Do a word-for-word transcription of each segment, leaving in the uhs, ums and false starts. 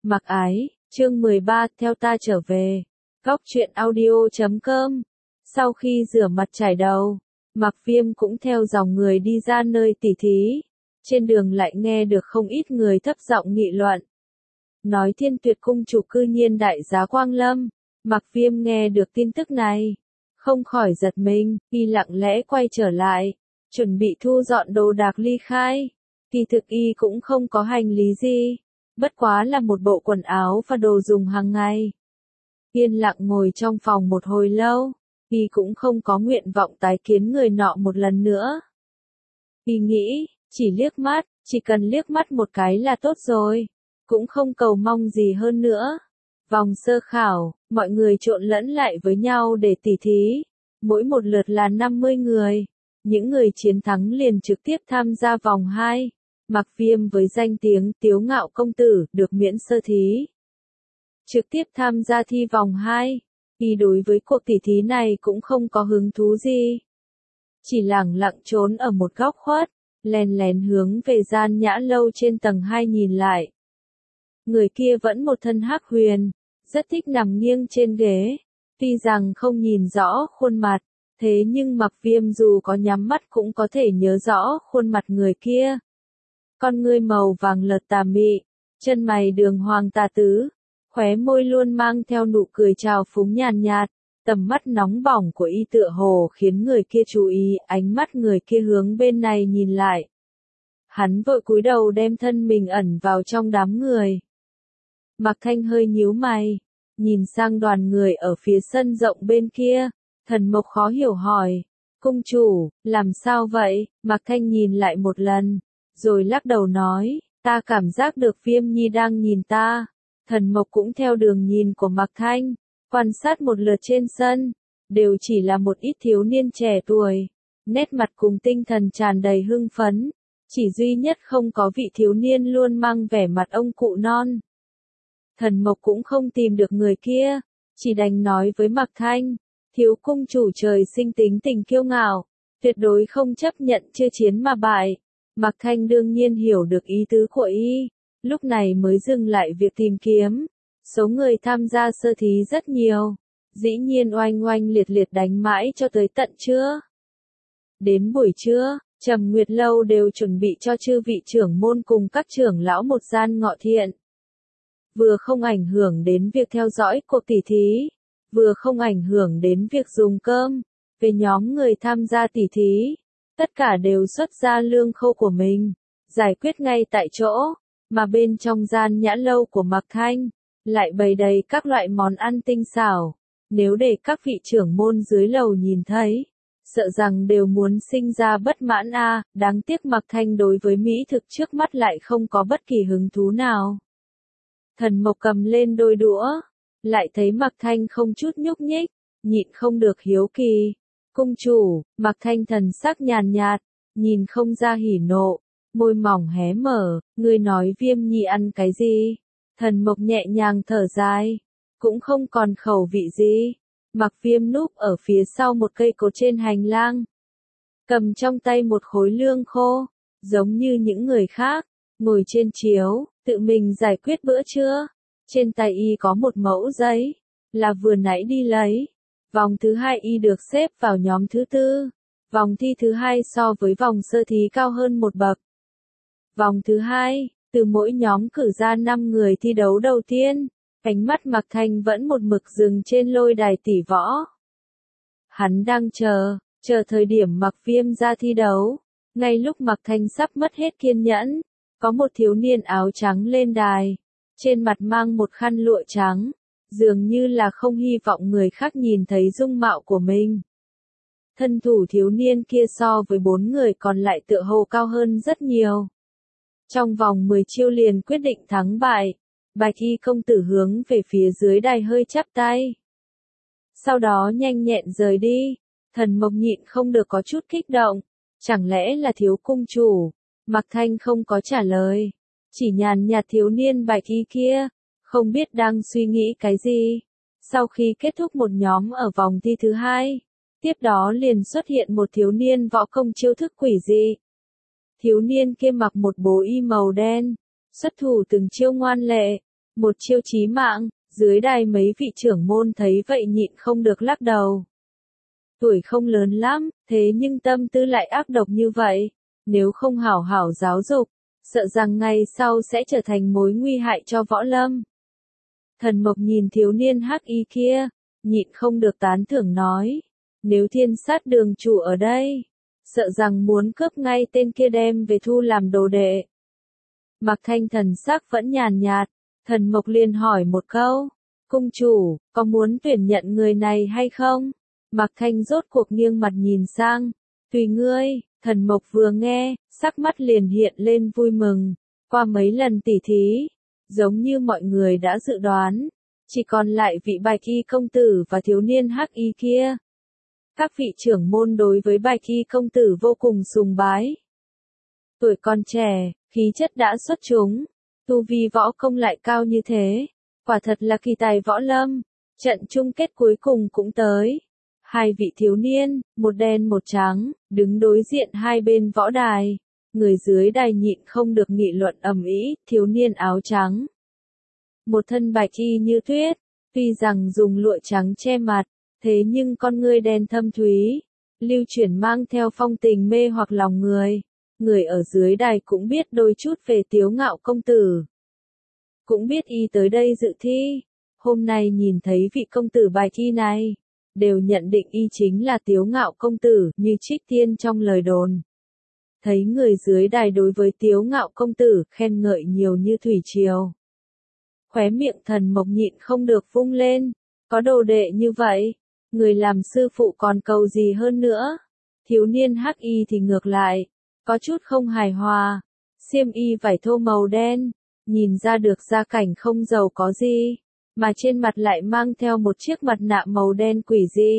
Mặc ái, chương mười ba, theo ta trở về. Góc truyện audio chấm com. Sau khi rửa mặt chải đầu, Mặc Viêm cũng theo dòng người đi ra nơi tỉ thí. Trên đường lại nghe được không ít người thấp giọng nghị luận. Nói Thiên Tuyệt cung chủ cư nhiên đại giá Quang Lâm. Mặc Viêm nghe được tin tức này, không khỏi giật mình, y lặng lẽ quay trở lại, chuẩn bị thu dọn đồ đạc ly khai. Kỳ thực y cũng không có hành lý gì, bất quá là một bộ quần áo và đồ dùng hàng ngày. Yên lặng ngồi trong phòng một hồi lâu, y cũng không có nguyện vọng tái kiến người nọ một lần nữa. Y nghĩ, chỉ liếc mắt, chỉ cần liếc mắt một cái là tốt rồi, cũng không cầu mong gì hơn nữa. Vòng sơ khảo, mọi người trộn lẫn lại với nhau để tỉ thí, mỗi một lượt là năm mươi người. Những người chiến thắng liền trực tiếp tham gia vòng hai. Mặc Viêm với danh tiếng Tiếu Ngạo công tử được miễn sơ thí, trực tiếp tham gia thi vòng hai. Y đối với cuộc tỉ thí này cũng không có hứng thú gì, chỉ lẳng lặng trốn ở một góc khuất, lén lén hướng về gian nhã lâu trên tầng hai nhìn lại. Người kia vẫn một thân hắc huyền, rất thích nằm nghiêng trên ghế, tuy rằng không nhìn rõ khuôn mặt, thế nhưng Mặc Viêm dù có nhắm mắt cũng có thể nhớ rõ khuôn mặt người kia. Con ngươi màu vàng lợt tà mị, chân mày đường hoàng tà tứ, khóe môi luôn mang theo nụ cười trào phúng nhàn nhạt, tầm mắt nóng bỏng của y tựa hồ khiến người kia chú ý, ánh mắt người kia hướng bên này nhìn lại. Hắn vội cúi đầu đem thân mình ẩn vào trong đám người. Mạc Thanh hơi nhíu mày, nhìn sang đoàn người ở phía sân rộng bên kia, Thần Mộc khó hiểu hỏi, cung chủ, làm sao vậy? Mạc Thanh nhìn lại một lần, rồi lắc đầu nói, ta cảm giác được Viêm Nhi đang nhìn ta. Thần Mộc cũng theo đường nhìn của Mạc Thanh, quan sát một lượt trên sân, đều chỉ là một ít thiếu niên trẻ tuổi, nét mặt cùng tinh thần tràn đầy hưng phấn, chỉ duy nhất không có vị thiếu niên luôn mang vẻ mặt ông cụ non. Thần Mộc cũng không tìm được người kia, chỉ đành nói với Mạc Thanh, thiếu cung chủ trời sinh tính tình kiêu ngạo, tuyệt đối không chấp nhận chưa chiến mà bại. Mạc Thanh đương nhiên hiểu được ý tứ của y, lúc này mới dừng lại việc tìm kiếm. Số người tham gia sơ thí rất nhiều, dĩ nhiên oanh oanh liệt liệt đánh mãi cho tới tận trưa. Đến buổi trưa, Trầm Nguyệt Lâu đều chuẩn bị cho chư vị trưởng môn cùng các trưởng lão một gian ngọ thiện. Vừa không ảnh hưởng đến việc theo dõi cuộc tỉ thí, vừa không ảnh hưởng đến việc dùng cơm. Về nhóm người tham gia tỉ thí, tất cả đều xuất ra lương khô của mình, giải quyết ngay tại chỗ, mà bên trong gian nhã lâu của Mạc Thanh, lại bày đầy các loại món ăn tinh xảo. Nếu để các vị trưởng môn dưới lầu nhìn thấy, sợ rằng đều muốn sinh ra bất mãn a. À, đáng tiếc Mạc Thanh đối với mỹ thực trước mắt lại không có bất kỳ hứng thú nào. Thần Mộc cầm lên đôi đũa, lại thấy Mạc Thanh không chút nhúc nhích, nhịn không được hiếu kỳ. Cung chủ, Mạc Thanh thần sắc nhàn nhạt, nhìn không ra hỉ nộ, môi mỏng hé mở, ngươi nói Viêm Nhi ăn cái gì? Thần Mộc nhẹ nhàng thở dài, cũng không còn khẩu vị gì. Mạc Viêm núp ở phía sau một cây cột trên hành lang, cầm trong tay một khối lương khô, giống như những người khác, ngồi trên chiếu, tự mình giải quyết bữa trưa. Trên tay y có một mẫu giấy, là vừa nãy đi lấy. Vòng thứ hai y được xếp vào nhóm thứ tư. Vòng thi thứ hai so với vòng sơ thí cao hơn một bậc. Vòng thứ hai, từ mỗi nhóm cử ra năm người thi đấu đầu tiên, ánh mắt Mạc Thanh vẫn một mực dừng trên lôi đài tỷ võ. Hắn đang chờ, chờ thời điểm Mạc Viêm ra thi đấu. Ngay lúc Mạc Thanh sắp mất hết kiên nhẫn, có một thiếu niên áo trắng lên đài, trên mặt mang một khăn lụa trắng, dường như là không hy vọng người khác nhìn thấy dung mạo của mình. Thân thủ thiếu niên kia so với bốn người còn lại tựa hồ cao hơn rất nhiều. Trong vòng mười chiêu liền quyết định thắng bại, Bạch Y công tử hướng về phía dưới đài hơi chắp tay. Sau đó nhanh nhẹn rời đi. Thần Mộc nhịn không được có chút kích động, chẳng lẽ là thiếu cung chủ? Mạc Thanh không có trả lời, chỉ nhàn nhạt thiếu niên Bạch Y kia, không biết đang suy nghĩ cái gì. Sau khi kết thúc một nhóm ở vòng thi thứ hai, tiếp đó liền xuất hiện một thiếu niên võ công chiêu thức quỷ dị. Thiếu niên kia mặc một bố y màu đen, xuất thủ từng chiêu ngoan lệ, Một chiêu chí mạng, dưới đài mấy vị trưởng môn thấy vậy nhịn không được lắc đầu. Tuổi không lớn lắm, thế nhưng tâm tư lại ác độc như vậy, nếu không hảo hảo giáo dục, sợ rằng ngày sau sẽ trở thành mối nguy hại cho võ lâm. Thần Mộc nhìn thiếu niên hắc y kia, nhịn không được tán thưởng nói, nếu thiên sát đường chủ ở đây, sợ rằng muốn cướp ngay tên kia đem về thu làm đồ đệ. Mạc Thanh thần sắc vẫn nhàn nhạt, Thần Mộc liền hỏi một câu, cung chủ, có muốn tuyển nhận người này hay không? Mạc Thanh rốt cuộc nghiêng mặt nhìn sang, tùy ngươi. Thần Mộc vừa nghe, sắc mắt liền hiện lên vui mừng, qua mấy lần tỉ thí, giống như mọi người đã dự đoán, chỉ còn lại vị Bạch Y công tử và thiếu niên hắc y kia. Các vị trưởng môn đối với Bạch Y công tử vô cùng sùng bái. Tuổi còn trẻ, khí chất đã xuất chúng, tu vi võ công lại cao như thế, quả thật là kỳ tài võ lâm. Trận chung kết cuối cùng cũng tới. Hai vị thiếu niên, một đen một trắng, đứng đối diện hai bên võ đài. Người dưới đài nhịn không được nghị luận ầm ĩ, thiếu niên áo trắng. Một thân bạch y như tuyết, tuy rằng dùng lụa trắng che mặt, thế nhưng con ngươi đen thâm thúy, lưu chuyển mang theo phong tình mê hoặc lòng người. Người ở dưới đài cũng biết đôi chút về Tiếu Ngạo công tử. Cũng biết y tới đây dự thi, hôm nay nhìn thấy vị công tử bạch y này, đều nhận định y chính là Tiếu Ngạo công tử, như trích tiên trong lời đồn. Thấy người dưới đài đối với Tiếu Ngạo công tử khen ngợi nhiều như thủy triều. Khóe miệng Thần Mộc nhịn không được vung lên, có đồ đệ như vậy, người làm sư phụ còn cầu gì hơn nữa. Thiếu niên hắc y thì ngược lại, có chút không hài hòa, xiêm y vải thô màu đen, nhìn ra được gia cảnh không giàu có gì, mà trên mặt lại mang theo một chiếc mặt nạ màu đen quỷ dị.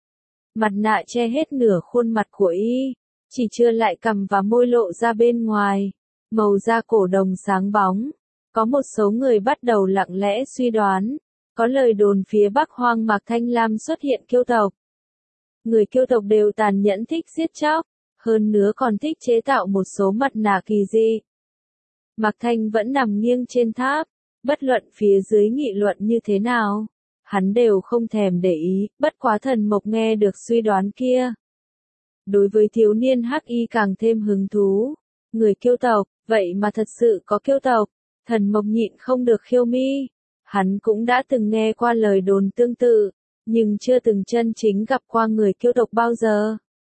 Mặt nạ che hết nửa khuôn mặt của y, chỉ chưa lại cằm và môi lộ ra bên ngoài, màu da cổ đồng sáng bóng. Có một số người bắt đầu lặng lẽ suy đoán, có lời đồn phía Bắc Hoang Mạc Thanh Lam xuất hiện kiêu tộc. Người kiêu tộc đều tàn nhẫn thích giết chóc, hơn nữa còn thích chế tạo một số mặt nạ kỳ dị. Mạc Thanh vẫn nằm nghiêng trên tháp, bất luận phía dưới nghị luận như thế nào, hắn đều không thèm để ý, bất quá Thần Mộc nghe được suy đoán kia. Đối với thiếu niên hắc y càng thêm hứng thú, người kiêu tộc, vậy mà thật sự có kiêu tộc, Thần Mộc nhịn không được khiêu mi. Hắn cũng đã từng nghe qua lời đồn tương tự, nhưng chưa từng chân chính gặp qua người kiêu tộc bao giờ.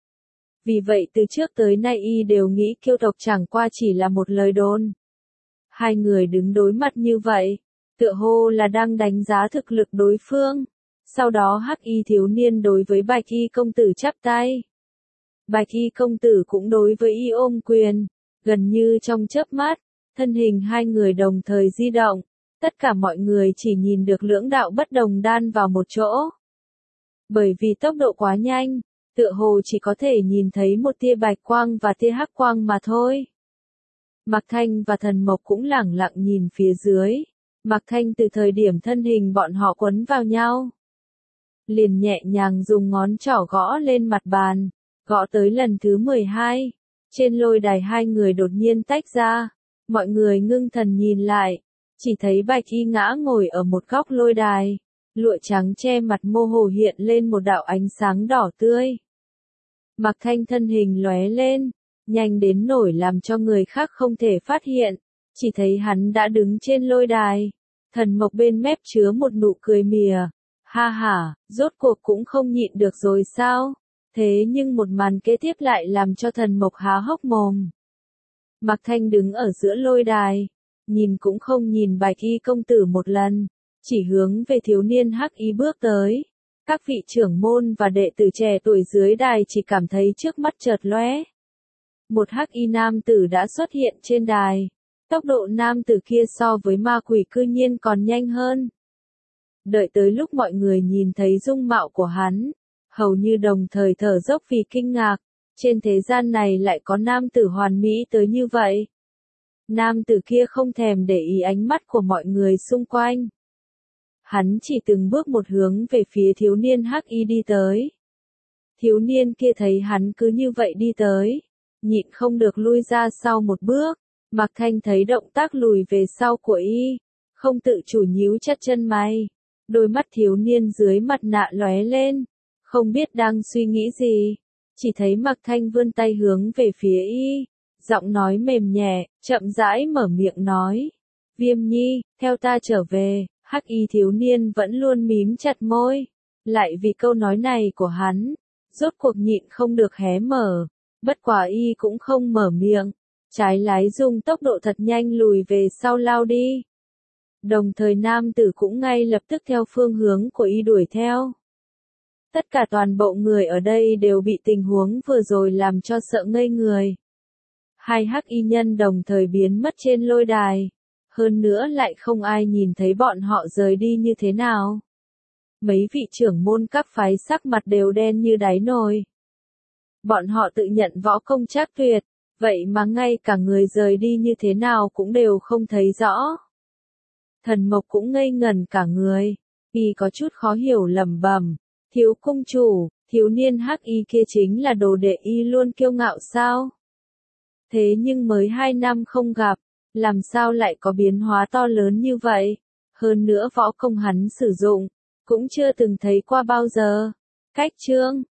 Vì vậy từ trước tới nay y đều nghĩ kiêu tộc chẳng qua chỉ là một lời đồn. Hai người đứng đối mặt như vậy, tựa hồ là đang đánh giá thực lực đối phương. Sau đó hắc y thiếu niên đối với bạch y công tử chắp tay. Bạch y công tử cũng đối với y ôm quyền, gần như trong chớp mắt, thân hình hai người đồng thời di động. Tất cả mọi người chỉ nhìn được lưỡng đạo bất đồng đan vào một chỗ. Bởi vì tốc độ quá nhanh, tựa hồ chỉ có thể nhìn thấy một tia bạch quang và tia hắc quang mà thôi. Mạc Thanh và Thần Mộc cũng lẳng lặng nhìn phía dưới. Mạc Thanh từ thời điểm thân hình bọn họ quấn vào nhau, liền nhẹ nhàng dùng ngón trỏ gõ lên mặt bàn, gõ tới lần thứ mười hai. Trên lôi đài hai người đột nhiên tách ra, mọi người ngưng thần nhìn lại. Chỉ thấy bạch y ngã ngồi ở một góc lôi đài, lụa trắng che mặt mơ hồ hiện lên một đạo ánh sáng đỏ tươi. Mạc Thanh thân hình lóe lên, nhanh đến nổi làm cho người khác không thể phát hiện, chỉ thấy hắn đã đứng trên lôi đài. Thần Mộc bên mép chứa một nụ cười mỉa, ha ha, rốt cuộc cũng không nhịn được rồi sao? Thế nhưng một màn kế tiếp lại làm cho Thần Mộc há hốc mồm. Mạc Thanh đứng ở giữa lôi đài, nhìn cũng không nhìn bạch y công tử một lần, chỉ hướng về thiếu niên hắc y bước tới. Các vị trưởng môn và đệ tử trẻ tuổi dưới đài chỉ cảm thấy trước mắt chợt lóe. Một hắc y nam tử đã xuất hiện trên đài. Tốc độ nam tử kia so với ma quỷ cư nhiên còn nhanh hơn. Đợi tới lúc mọi người nhìn thấy dung mạo của hắn, hầu như đồng thời thở dốc vì kinh ngạc. Trên thế gian này lại có nam tử hoàn mỹ tới như vậy. Nam tử kia không thèm để ý ánh mắt của mọi người xung quanh. Hắn chỉ từng bước một hướng về phía thiếu niên hắc y đi tới. Thiếu niên kia thấy hắn cứ như vậy đi tới, nhịn không được lui ra sau một bước. Mạc Thanh thấy động tác lùi về sau của y, không tự chủ nhíu chặt chân mày. Đôi mắt thiếu niên dưới mặt nạ lóe lên, không biết đang suy nghĩ gì. Chỉ thấy Mạc Thanh vươn tay hướng về phía y, giọng nói mềm nhẹ, chậm rãi mở miệng nói. Viêm Nhi, theo ta trở về. Hắc y thiếu niên vẫn luôn mím chặt môi. Lại vì câu nói này của hắn, rốt cuộc nhịn không được hé mở. Bất quả y cũng không mở miệng. Trái lái dùng tốc độ thật nhanh lùi về sau lao đi. Đồng thời nam tử cũng ngay lập tức theo phương hướng của y đuổi theo. Tất cả toàn bộ người ở đây đều bị tình huống vừa rồi làm cho sợ ngây người. Hai hắc y nhân đồng thời biến mất trên lôi đài. Hơn nữa lại không ai nhìn thấy bọn họ rời đi như thế nào. Mấy vị trưởng môn các phái sắc mặt đều đen như đáy nồi. Bọn họ tự nhận võ công trác tuyệt, vậy mà ngay cả người rời đi như thế nào cũng đều không thấy rõ. Thần Mộc cũng ngây ngẩn cả người, y có chút khó hiểu lẩm bẩm, thiếu cung chủ, thiếu niên hắc y kia chính là đồ đệ y luôn kiêu ngạo sao? Thế nhưng mới hai năm không gặp, làm sao lại có biến hóa to lớn như vậy? Hơn nữa võ công hắn sử dụng, cũng chưa từng thấy qua bao giờ. Cách chương